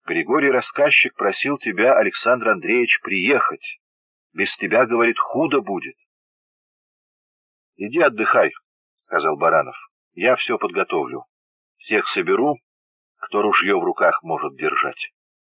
Григорий рассказчик просил тебя, Александр Андреевич, приехать. Без тебя, говорит, худо будет. — Иди отдыхай, — сказал Баранов. — Я все подготовлю. Всех соберу, кто ружье в руках может держать.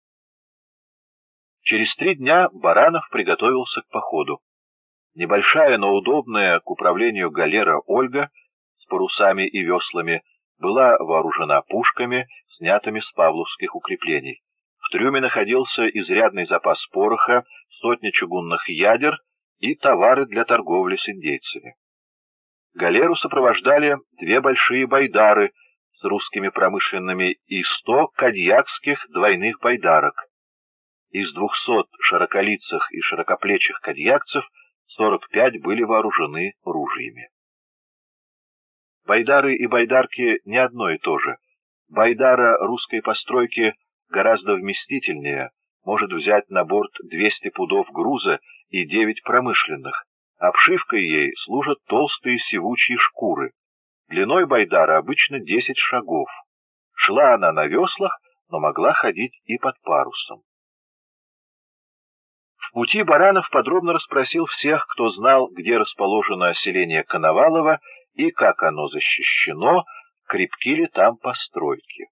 Через 3 дня Баранов приготовился к походу. Небольшая, но удобная к управлению галера «Ольга» с парусами и веслами была вооружена пушками, снятыми с павловских укреплений. В трюме находился изрядный запас пороха, 100 чугунных ядер и товары для торговли с индейцами. Галеру сопровождали 2 большие байдары с русскими промышленными и 100 кадьякских двойных байдарок. Из 200 широколицых и широкоплечих кадьякцев 45 были вооружены ружьями. Байдары и байдарки не одно и то же. Байдара русской постройки гораздо вместительнее, может взять на борт 200 пудов груза и 9 промышленных. Обшивкой ей служат толстые сивучие шкуры. Длиной байдара обычно 10 шагов. Шла она на веслах, но могла ходить и под парусом. В пути Баранов подробно расспросил всех, кто знал, где расположено селение Коновалово и как оно защищено, крепки ли там постройки.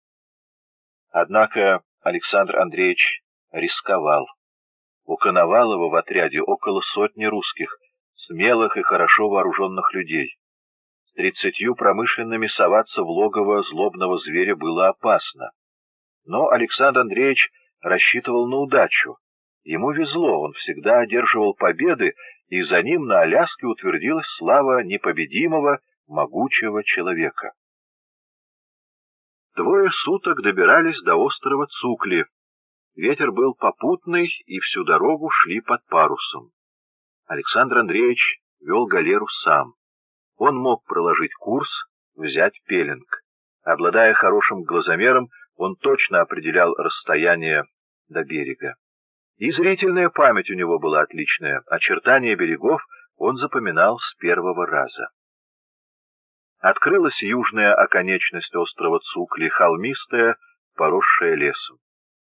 Однако Александр Андреевич рисковал. У Коновалова в отряде около 100 русских, смелых и хорошо вооруженных людей. С 30 промышленными соваться в логово злобного зверя было опасно. Но Александр Андреевич рассчитывал на удачу. Ему везло, он всегда одерживал победы, и за ним на Аляске утвердилась слава непобедимого, могучего человека. 2 суток добирались до острова Цукли. Ветер был попутный, и всю дорогу шли под парусом. Александр Андреевич вел галеру сам. Он мог проложить курс, взять пеленг. Обладая хорошим глазомером, он точно определял расстояние до берега. И зрительная память у него была отличная, очертания берегов он запоминал с первого раза. Открылась южная оконечность острова Цукли, холмистая, поросшая лесом.